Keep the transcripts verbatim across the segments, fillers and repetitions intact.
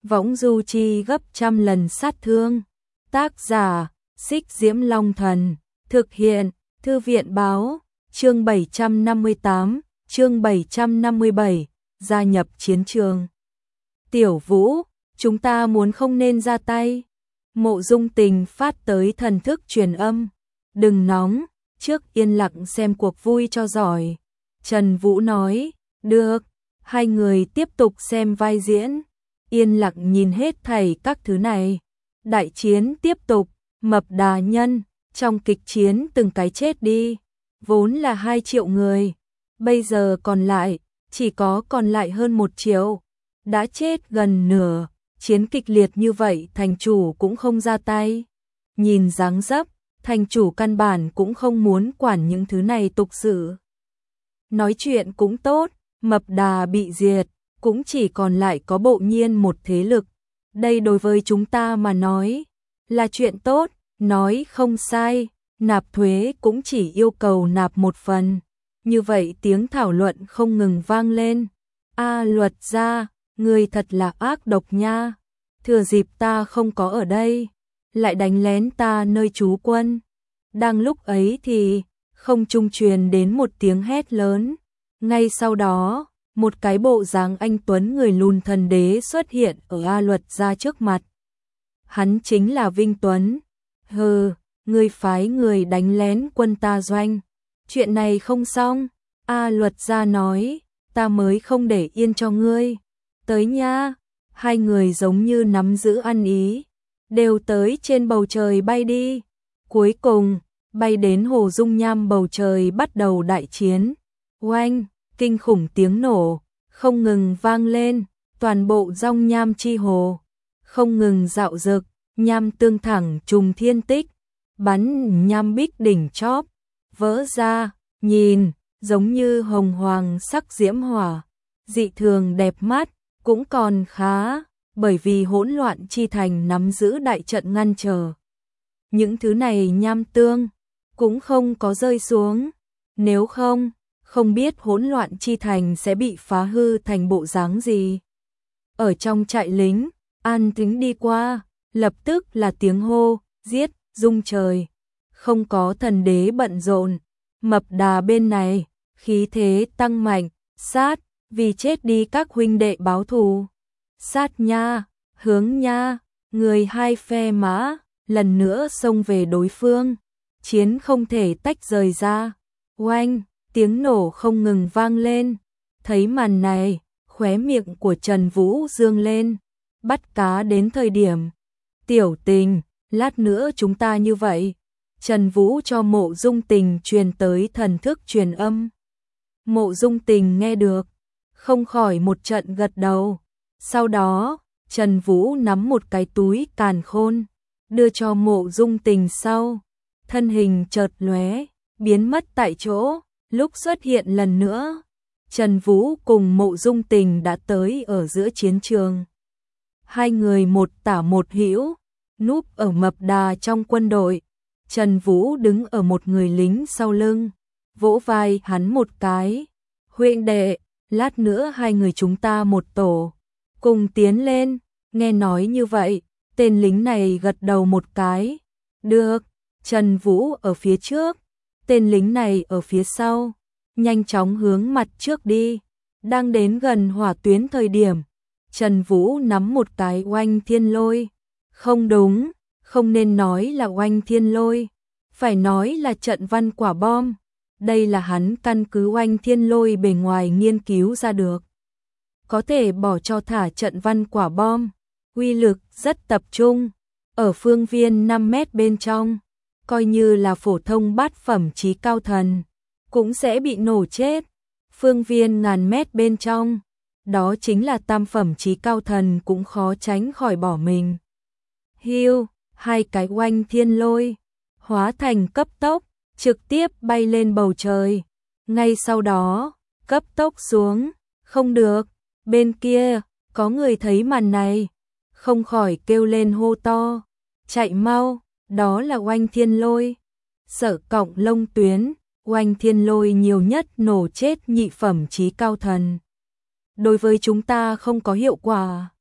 võng du chi gấp trăm lần sát thương. Tác giả, Xích Diễm Long Thần, thực hiện, Thư viện báo, chương bảy trăm năm mươi tám, chương bảy trăm năm mươi bảy, gia nhập chiến trường. Tiểu Vũ, chúng ta muốn không nên ra tay. Mộ Dung Tình phát tới thần thức truyền âm. Đừng nóng, trước yên lặng xem cuộc vui cho giỏi. Trần Vũ nói, được, hai người tiếp tục xem vai diễn. Yên lặng nhìn hết thảy các thứ này. Đại chiến tiếp tục, Mập Đà Nhân, trong kịch chiến từng cái chết đi. Vốn là hai triệu người, bây giờ còn lại, chỉ có còn lại hơn một triệu. Đã chết gần nửa, chiến kịch liệt như vậy thành chủ cũng không ra tay. Nhìn dáng dấp, thành chủ căn bản cũng không muốn quản những thứ này tục sự. Nói chuyện cũng tốt, Mập Đà bị diệt, cũng chỉ còn lại có Bộ Nhiên một thế lực. Đây đối với chúng ta mà nói, là chuyện tốt, nói không sai, nạp thuế cũng chỉ yêu cầu nạp một phần. Như vậy tiếng thảo luận không ngừng vang lên. A Luật gia, người thật là ác độc nha. Thừa dịp ta không có ở đây, lại đánh lén ta nơi trú quân. Đang lúc ấy thì, không trung truyền đến một tiếng hét lớn. Ngay sau đó, một cái bộ dáng anh tuấn người lùn thần đế xuất hiện ở A Luật gia trước mặt. Hắn chính là Vinh Tuấn. Hừ, ngươi phái người đánh lén quân ta doanh. Chuyện này không xong. A Luật gia nói, ta mới không để yên cho ngươi. Tới nha. Hai người giống như nắm giữ ăn ý. Đều tới trên bầu trời bay đi. Cuối cùng, bay đến hồ dung nham bầu trời bắt đầu đại chiến. Oanh, kinh khủng tiếng nổ, không ngừng vang lên. Toàn bộ dung nham chi hồ, không ngừng dạo dực. Nham tương thẳng trùng thiên tích, bắn nham bích đỉnh chóp, vỡ ra, nhìn, giống như hồng hoàng sắc diễm hỏa, dị thường đẹp mắt, cũng còn khá, bởi vì hỗn loạn chi thành nắm giữ đại trận ngăn trở. Những thứ này nham tương, cũng không có rơi xuống, nếu không, không biết hỗn loạn chi thành sẽ bị phá hư thành bộ dáng gì. Ở trong trại lính, An Tính đi qua, lập tức là tiếng hô, giết, rung trời. Không có thần đế bận rộn, Mập Đà bên này, khí thế tăng mạnh, sát, vì chết đi các huynh đệ báo thù. Sát nha, hướng nha, người hai phe mã, lần nữa xông về đối phương. Chiến không thể tách rời ra. Oanh, tiếng nổ không ngừng vang lên. Thấy màn này, khóe miệng của Trần Vũ dương lên. Bắt cá đến thời điểm. Tiểu Tình, lát nữa chúng ta như vậy. Trần Vũ cho Mộ Dung Tình truyền tới thần thức truyền âm. Mộ Dung Tình nghe được, không khỏi một trận gật đầu. Sau đó, Trần Vũ nắm một cái túi càn khôn, đưa cho Mộ Dung Tình sau. Thân hình chợt lóe, biến mất tại chỗ, lúc xuất hiện lần nữa. Trần Vũ cùng Mộ Dung Tình đã tới ở giữa chiến trường. Hai người một tả một hữu, núp ở Mập Đà trong quân đội. Trần Vũ đứng ở một người lính sau lưng, vỗ vai hắn một cái. Huynh đệ, lát nữa hai người chúng ta một tổ, cùng tiến lên. Nghe nói như vậy, tên lính này gật đầu một cái. Được, Trần Vũ ở phía trước, tên lính này ở phía sau, nhanh chóng hướng mặt trước đi. Đang đến gần hỏa tuyến thời điểm, Trần Vũ nắm một cái oanh thiên lôi. Không đúng, không nên nói là oanh thiên lôi, phải nói là trận văn quả bom. Đây là hắn căn cứ oanh thiên lôi bề ngoài nghiên cứu ra được. Có thể bỏ cho thả trận văn quả bom, uy lực rất tập trung, ở phương viên năm mét bên trong, coi như là phổ thông bát phẩm chí cao thần, cũng sẽ bị nổ chết. Phương viên ngàn mét bên trong, đó chính là tam phẩm chí cao thần cũng khó tránh khỏi bỏ mình. Hiu, hai cái oanh thiên lôi, hóa thành cấp tốc, trực tiếp bay lên bầu trời. Ngay sau đó, cấp tốc xuống, không được, bên kia, có người thấy màn này, không khỏi kêu lên hô to, chạy mau, đó là oanh thiên lôi. Sở cộng lông tuyến, oanh thiên lôi nhiều nhất nổ chết nhị phẩm chí cao thần. Đối với chúng ta không có hiệu quả.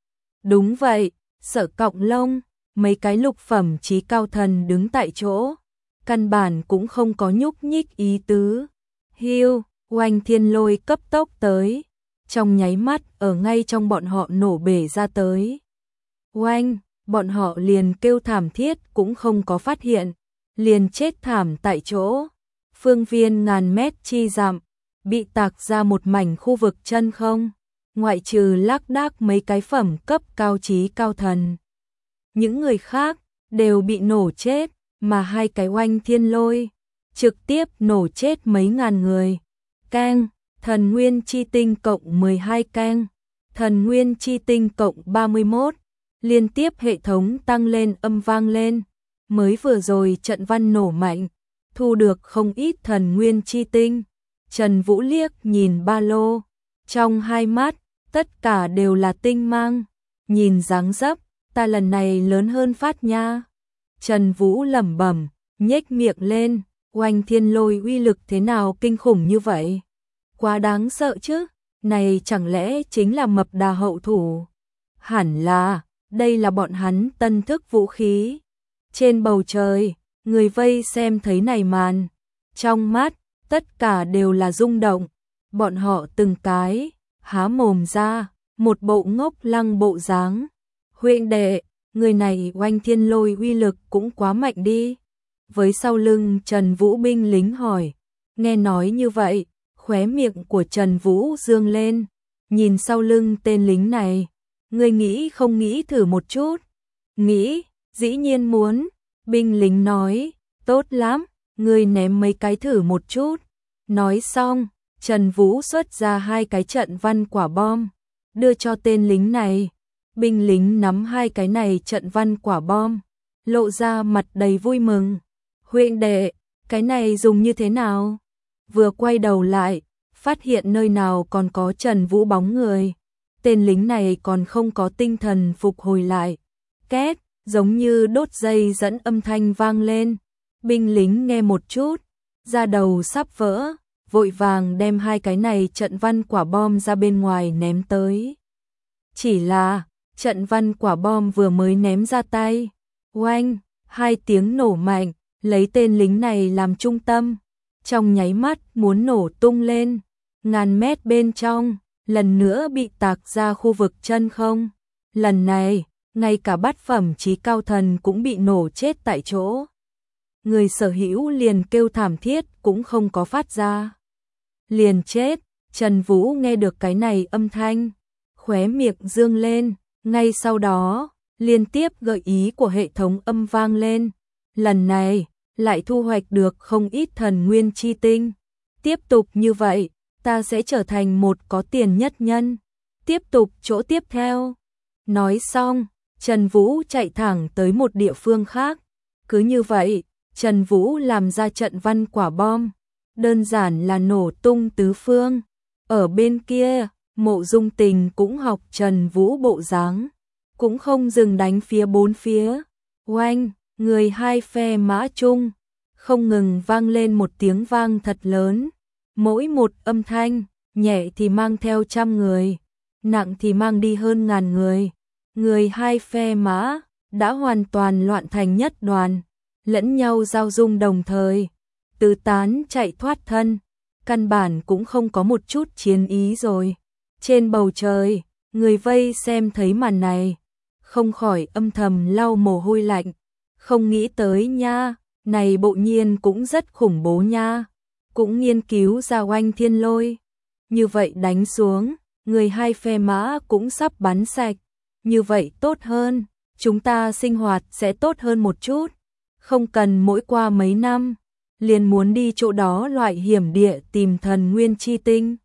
Đúng vậy, Sở Cọng Lông, mấy cái lục phẩm chí cao thần đứng tại chỗ, căn bản cũng không có nhúc nhích ý tứ. Hiu, Oanh Thiên Lôi cấp tốc tới, trong nháy mắt ở ngay trong bọn họ nổ bể ra tới. Oanh, bọn họ liền kêu thảm thiết cũng không có phát hiện, liền chết thảm tại chỗ. Phương viên ngàn mét chi dặm, bị tạc ra một mảnh khu vực chân không, ngoại trừ lác đác mấy cái phẩm cấp cao chí cao thần. Những người khác đều bị nổ chết, mà hai cái Oanh Thiên Lôi trực tiếp nổ chết mấy ngàn người. Keng, thần nguyên chi tinh cộng mười hai keng, thần nguyên chi tinh cộng ba mươi mốt, liên tiếp hệ thống tăng lên âm vang lên. Mới vừa rồi trận văn nổ mạnh, thu được không ít thần nguyên chi tinh. Trần Vũ liếc nhìn ba lô, trong hai mắt tất cả đều là tinh mang, nhìn dáng dấp, ta lần này lớn hơn phát nha. Trần Vũ lẩm bẩm, nhếch miệng lên, Oanh Thiên Lôi uy lực thế nào kinh khủng như vậy? Quá đáng sợ chứ, này chẳng lẽ chính là mập đà hậu thủ? Hẳn là, đây là bọn hắn tân thức vũ khí. Trên bầu trời, người vây xem thấy này màn, trong mắt, tất cả đều là rung động. Bọn họ từng cái, há mồm ra, một bộ ngốc lăng bộ dáng. Huynh đệ, người này Oanh Thiên Lôi uy lực cũng quá mạnh đi. Với sau lưng Trần Vũ binh lính hỏi, nghe nói như vậy, khóe miệng của Trần Vũ dương lên, nhìn sau lưng tên lính này, ngươi nghĩ không nghĩ thử một chút? Nghĩ, dĩ nhiên muốn, binh lính nói, tốt lắm, ngươi ném mấy cái thử một chút. Nói xong, Trần Vũ xuất ra hai cái trận văn quả bom, đưa cho tên lính này. Binh lính nắm hai cái này trận văn quả bom, lộ ra mặt đầy vui mừng. Huynh đệ, cái này dùng như thế nào? Vừa quay đầu lại, phát hiện nơi nào còn có Trần Vũ bóng người. Tên lính này còn không có tinh thần phục hồi lại. Két, giống như đốt dây dẫn âm thanh vang lên. Binh lính nghe một chút, da đầu sắp vỡ, vội vàng đem hai cái này trận văn quả bom ra bên ngoài ném tới. Chỉ là, trận văn quả bom vừa mới ném ra tay, oanh, hai tiếng nổ mạnh, lấy tên lính này làm trung tâm, trong nháy mắt muốn nổ tung lên, ngàn mét bên trong, lần nữa bị tạc ra khu vực chân không. Lần này, ngay cả bát phẩm chí cao thần cũng bị nổ chết tại chỗ. Người sở hữu liền kêu thảm thiết cũng không có phát ra. Liền chết, Trần Vũ nghe được cái này âm thanh, khóe miệng dương lên, ngay sau đó, liên tiếp gợi ý của hệ thống âm vang lên. Lần này, lại thu hoạch được không ít thần nguyên chi tinh. Tiếp tục như vậy, ta sẽ trở thành một có tiền nhất nhân. Tiếp tục chỗ tiếp theo. Nói xong, Trần Vũ chạy thẳng tới một địa phương khác. Cứ như vậy, Trần Vũ làm ra trận văn quả bom. Đơn giản là nổ tung tứ phương. Ở bên kia, Mộ Dung Tình cũng học Trần Vũ bộ dáng, cũng không dừng đánh phía bốn phía. Oanh, người hai phe mã chung, không ngừng vang lên một tiếng vang thật lớn. Mỗi một âm thanh, nhẹ thì mang theo trăm người, nặng thì mang đi hơn ngàn người. Người hai phe mã đã hoàn toàn loạn thành nhất đoàn, lẫn nhau giao dung đồng thời, tứ tán chạy thoát thân, căn bản cũng không có một chút chiến ý rồi. Trên bầu trời, người vây xem thấy màn này, không khỏi âm thầm lau mồ hôi lạnh, không nghĩ tới nha, này bộ nhiên cũng rất khủng bố nha, cũng nghiên cứu ra Oanh Thiên Lôi. Như vậy đánh xuống, người hai phe mã cũng sắp bắn sạch, như vậy tốt hơn, chúng ta sinh hoạt sẽ tốt hơn một chút, không cần mỗi qua mấy năm, liền muốn đi chỗ đó loại hiểm địa tìm thần nguyên chi tinh.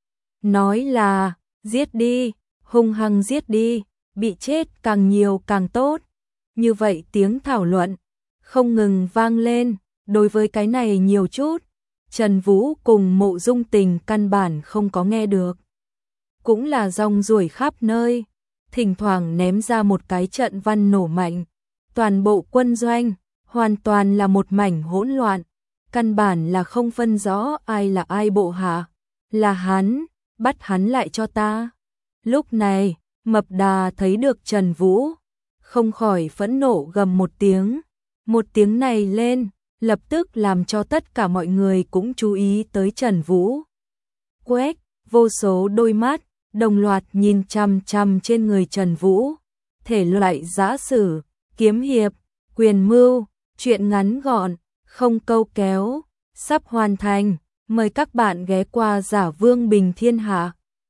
Nói là, giết đi, hung hăng giết đi, bị chết càng nhiều càng tốt. Như vậy tiếng thảo luận không ngừng vang lên, đối với cái này nhiều chút, Trần Vũ cùng Mộ Dung Tình căn bản không có nghe được. Cũng là rong ruổi khắp nơi, thỉnh thoảng ném ra một cái trận văn nổ mạnh. Toàn bộ quân doanh, hoàn toàn là một mảnh hỗn loạn, căn bản là không phân rõ ai là ai bộ hạ. Là hắn, bắt hắn lại cho ta. Lúc này, Mập Đà thấy được Trần Vũ, không khỏi phẫn nộ gầm một tiếng. Một tiếng này lên, lập tức làm cho tất cả mọi người cũng chú ý tới Trần Vũ. Quét, vô số đôi mắt, đồng loạt nhìn chằm chằm trên người Trần Vũ. Thể loại giã sử, kiếm hiệp, quyền mưu, truyện ngắn gọn, không câu kéo, sắp hoàn thành. Mời các bạn ghé qua Giả Vương Bình Thiên Hạ.